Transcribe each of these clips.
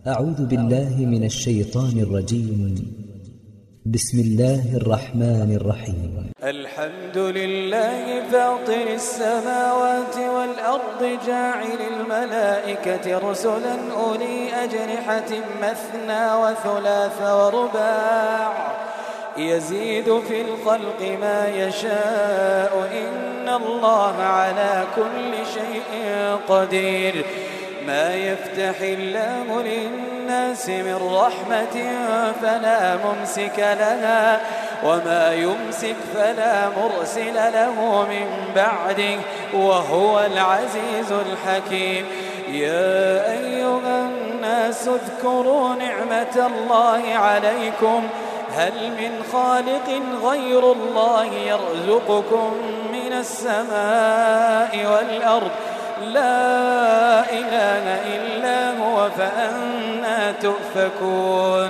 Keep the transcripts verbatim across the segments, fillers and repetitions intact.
أعوذ بالله من الشيطان الرجيم. بسم الله الرحمن الرحيم. الحمد لله فاطر السماوات والأرض جاعل الملائكة رسلا أولي أجنحة مثنى وثلاث ورباع يزيد في الخلق ما يشاء إن الله على كل شيء قدير. ما يفتح الله للناس من رحمة فلا ممسك لها وما يمسك فلا مرسل له من بعده وهو العزيز الحكيم. يا أيها الناس اذكروا نعمة الله عليكم هل من خالق غير الله يرزقكم من السماء والأرض لا إله إلا هو فأنى تؤفكون.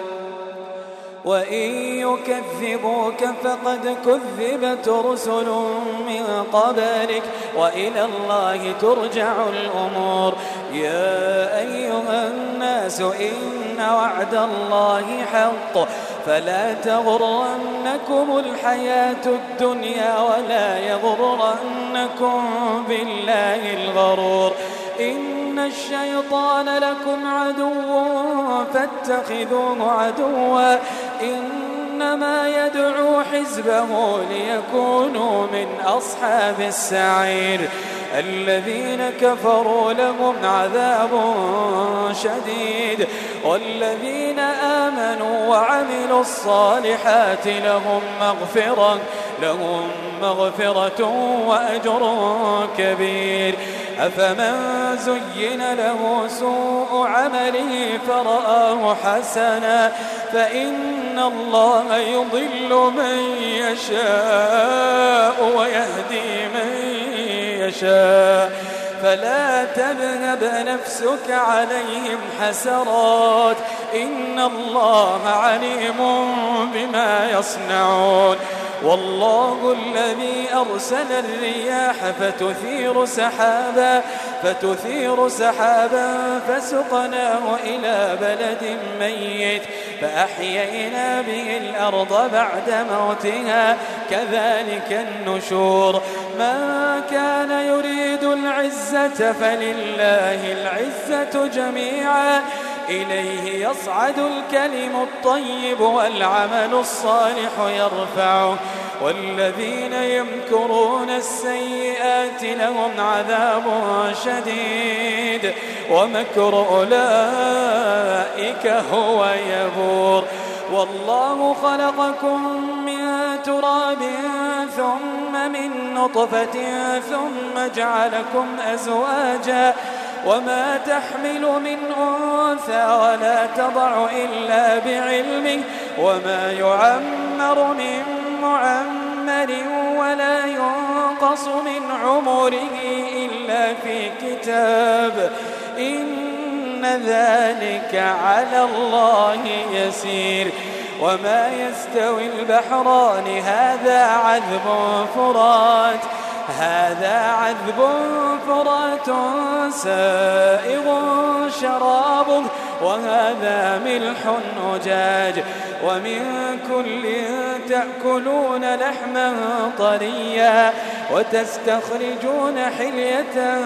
وإن يكذبوك فقد كذبت رسل من قبلك وإلى الله ترجع الأمور. يا أيها الناس إن وعد الله حق فلا تغرنكم الحياة الدنيا ولا يغرنكم بالله الغرور. إن الشيطان لكم عدو فاتخذوه عدوا إنما يدعو حزبه ليكونوا من أصحاب السعير. الذين كفروا لهم عذاب شديد والذين آمنوا وعملوا الصالحات لهم مغفرة لهم مغفرة وأجر كبير. أفمن زين له سوء عمله فرآه حسنا فإن الله يضل من يشاء ويهدي من يشاء فلا تذهب نفسك عليهم حسرات إن الله عليم بما يصنعون. والله الذي أرسل الرياح فتثير سحابا فتثير سحابا فسقناه إلى بلد ميت فأحيينا به الأرض بعد موتها كذلك النشور. من كان يريد العزة فلله العزة جميعا إليه يصعد الكلم الطيب والعمل الصالح يرفعه والذين يمكرون السيئات لهم عذاب شديد ومكر أولئك هو يبور. والله خلقكم من تراب ثم من نطفة ثم جعلكم أزواجا وما تحمل من أنثى ولا تضع إلا بعلمه وما يعمر من معمر ولا ينقص من عمره إلا في كتاب إن ذلك على الله يسير. وما يستوي البحران هذا عذب فرات هذا عذب فرات سائغ شرابه وهذا ملح أجاج ومن كل تأكلون لحما طريا وتستخرجون حلية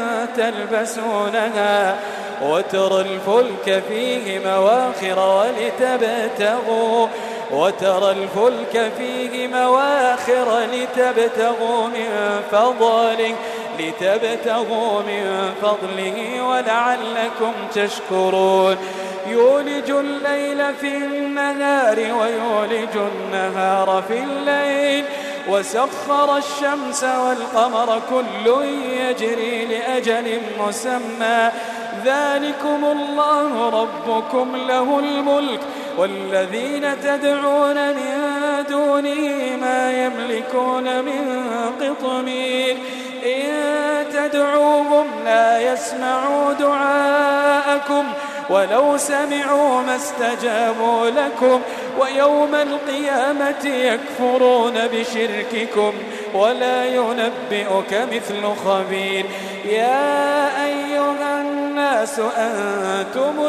تلبسونها وترى الفلك فيه مواخر ولتبتغوا وترى الفلك فيه مواخر لتبتغوا من فضله لتبتغوا من فضله ولعلكم تشكرون. يولج الليل في النهار ويولج النهار في الليل وسخر الشمس والقمر كل يجري لأجل مسمى ذلكم الله ربكم له الملك والذين تدعون من دونه ما يملكون من قطمير. إن تدعوهم لا يسمعوا دعاءكم ولو سمعوا ما استجابوا لكم ويوم القيامة يكفرون بشرككم ولا ينبئك مثل خبير. يا أيها الناس الناس أنتم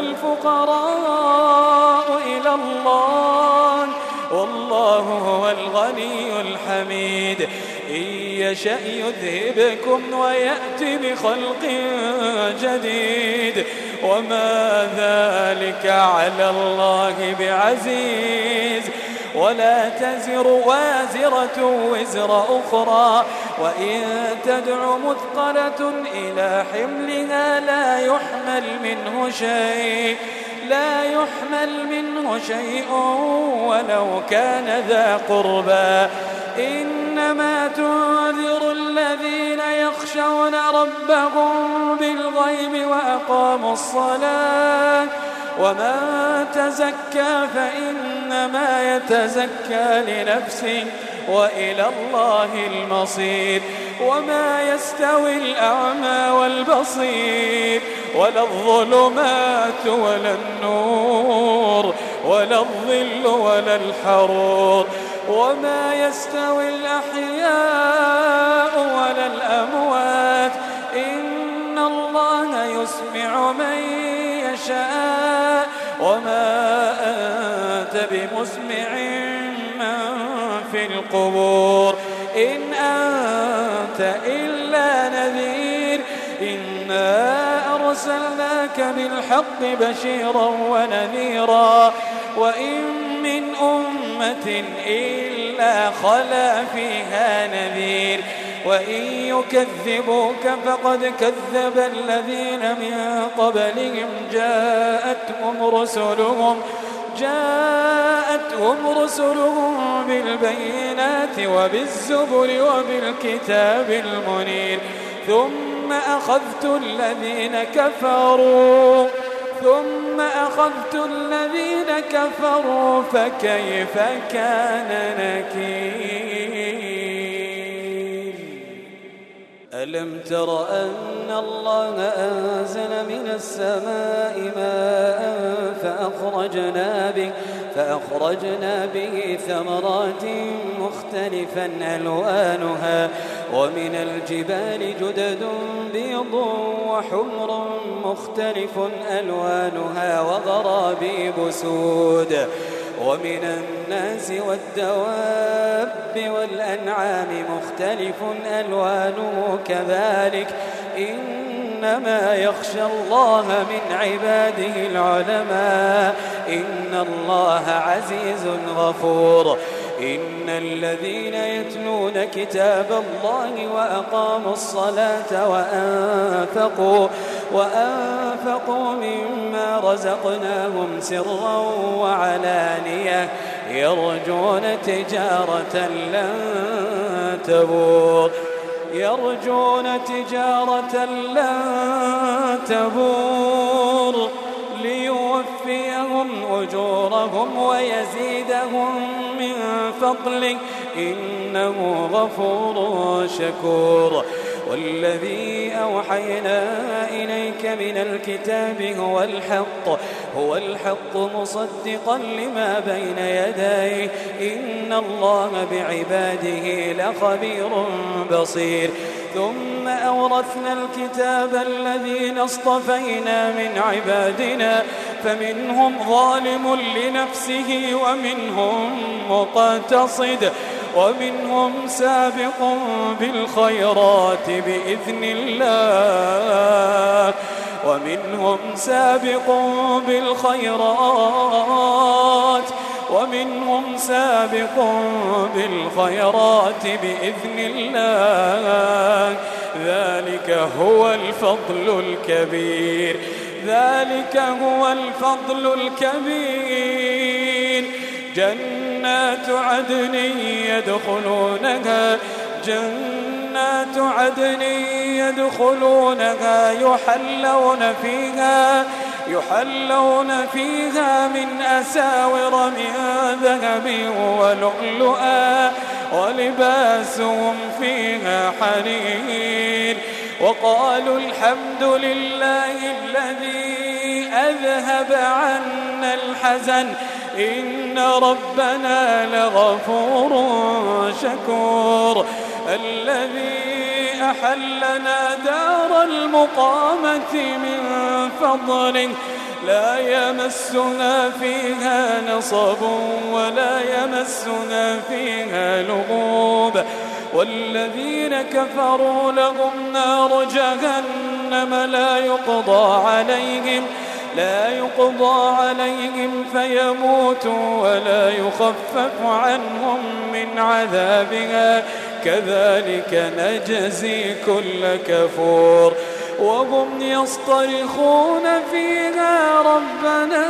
الفقراء إلى الله والله هو الغني الحميد إن يشأ يذهبكم ويأتي بخلق جديد وما ذلك على الله بعزيز ولا تزر وازرة وزر أخرى وإن تدع مثقلة إلى حملها لا يحمل منه شيء لا يحمل منه شيء ولو كان ذا قربى إنما تنذر الذين يخشون ربهم بالغيب وأقاموا الصلاة ومن تزكى فإنما يتزكى لنفسه وإلى الله المصير وما يستوي الأعمى والبصير ولا الظلمات ولا النور ولا الظل ولا الحرور وما يستوي الأحياء ولا الأموات إن الله يسمع من يشاء وما أنت بمسمع من في القبور إن أنت إلا نذير إنا أرسلناك بالحق بشيرا ونذيرا وإن من أمة إلا خلا فيها نذير وإن يكذبوك فقد كذب الذين من قبلهم جاءتهم رسلهم جاءتهم رسلهم بالبينات وبالزبر وبالكتاب المنير ثم أخذت الذين كفروا ثم أخذت الذين كفروا فكيف كان نكير ألم تر أن الله أنزل من السماء ماء فأخرجنا به فأخرجنا به ثمرات مختلفا ألوانها ومن الجبال جدد بيض وحمر مختلف ألوانها وغرابيب سود ومن الناس والدواب والأنعام مختلف ألوانه كذلك إنما يخشى الله من عباده العلماء إن الله عزيز غفور إن الذين يتلون كتاب الله وأقاموا الصلاة وأنفقوا وأنفقوا مما رزقناهم سرا وعلانية يرجون تجارة لن تبور يرجون تجارة لن تبور ليوفيهم أجورهم ويزيدهم من فضله إنه غفور شكور والذي أوحينا إليك من الكتاب هو الحق هو الحق مصدقا لما بين يديه إن الله بعباده لخبير بصير ثم أورثنا الكتاب الذين اصطفينا من عبادنا فمنهم ظالم لنفسه ومنهم مقتصد ومنهم سابق بالخيرات بإذن الله ومنهم سابق بالخيرات ومنهم سابق بالخيرات بإذن الله ذلك هو الفضل الكبير ذلك هو الفضل الكبير جنات عدن يدخلونها جنات عدن يدخلونها يحلون فيها يحلون فيها من أساور من ذهب ولؤلؤا ولباسهم فيها حرير وقالوا الحمد لله الذي أذهب عنا الحزن إن ربنا لغفور شكور الذي أحلنا دار المقامة من فضله لا يمسنا فيها نصب ولا يمسنا فيها لغوب والذين كفروا لهم نار جهنم لا يقضى عليهم لا يقضى عليهم فيموتوا ولا يخفف عنهم من عذابها كذلك نجزي كل كفور وهم يصطرخون فيها ربنا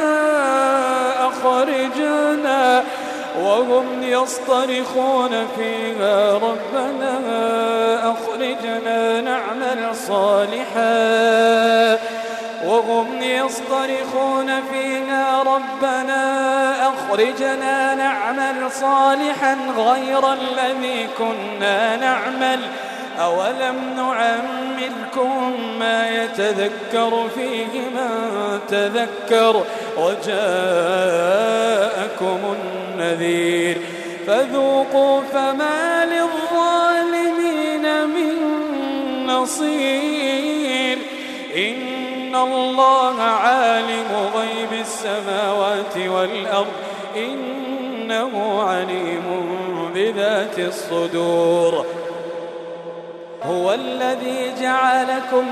أخرجنا وهم يصطرخون فيها ربنا أخرجنا نعمل صالحا وهم يصطرخون فيها ربنا أخرجنا نعمل صالحا غير الذي كنا نعمل أولم نعمركم ما يتذكر فيه من تذكر وجاءكم النذير فذوقوا فما للظالمين من نصير إن الله عالم غيب السماوات والأرض إنه عليم بذات الصدور هو الذي جعلكم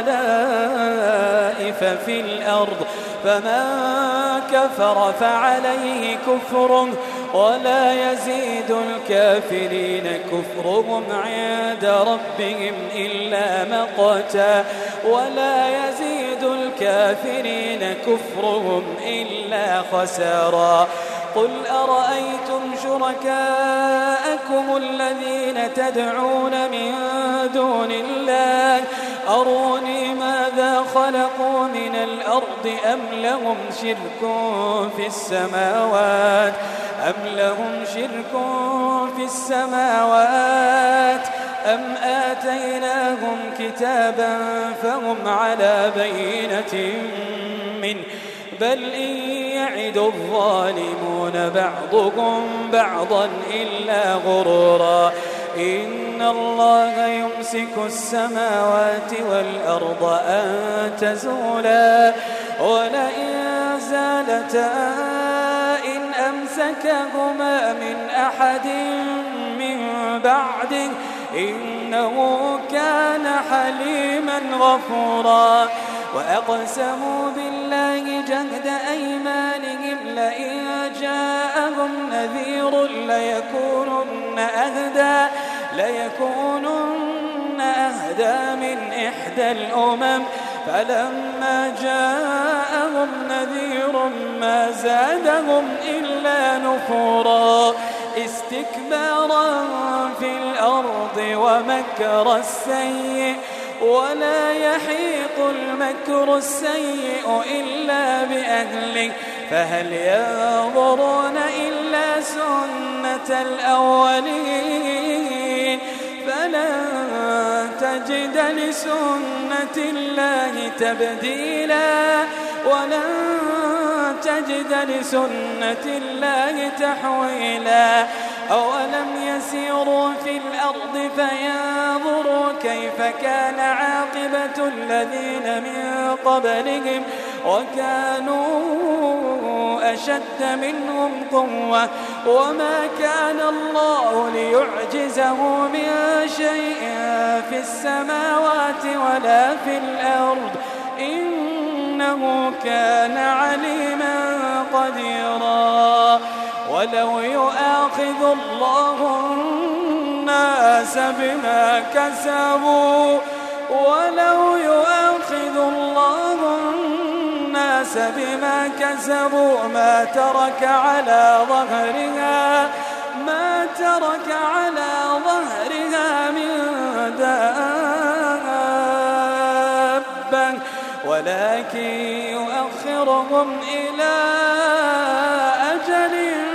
خلائف في الأرض فمن كفر فعليه كفره ولا يزيد الكافرين كفرهم عند ربهم إلا مقتا ولا يزيد الكافرين كفرهم إلا خسارا قل أرأيتم شركاءكم الذين تدعون من دون الله أروني ماذا خلقوا من الأرض أم لهم شرك في السماوات أم لهم شرك في السماوات أم آتيناهم كتابا فهم على بينة منه بل إن يعد الظالمون بعضهم بعضا إلا غرورا إن الله يمسك السماوات والأرض أن تزولا ولئن زالتا إن أمسكهما من أحد من بعده إنه كان حليما غفورا وأقسموا بالله جهد أيمانهم لئن جاءهم نذير ليكونن أهدى ليكونن أهدى من إحدى الأمم فلما جاءهم نذير ما زادهم إلا نفورا استكبارا في الأرض ومكر السيء ولا يحيق المكر السيء إلا بأهله فهل ينظرون إلا سنة الأولين فلن تجد لسنة الله تبديلا ولن تجد لسنة الله تحويلا أولم يسيروا في الأرض فينظروا كيف كان عاقبة الذين من قبلهم وكانوا أشد منهم قوة وما كان الله ليعجزه من شيء في السماوات ولا في الأرض إنه كان عليما قديرا ولو يؤاخذ الله الناس بما كسبوا ولو يؤاخذ الله الناس بما كسبوا ما ترك على ظهرها ما ترك على ظهرها من دابة ولكن يؤخرهم إلى أجل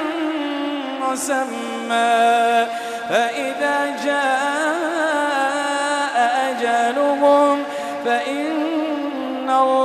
مسمى فإذا جاء أجلهم فإن الله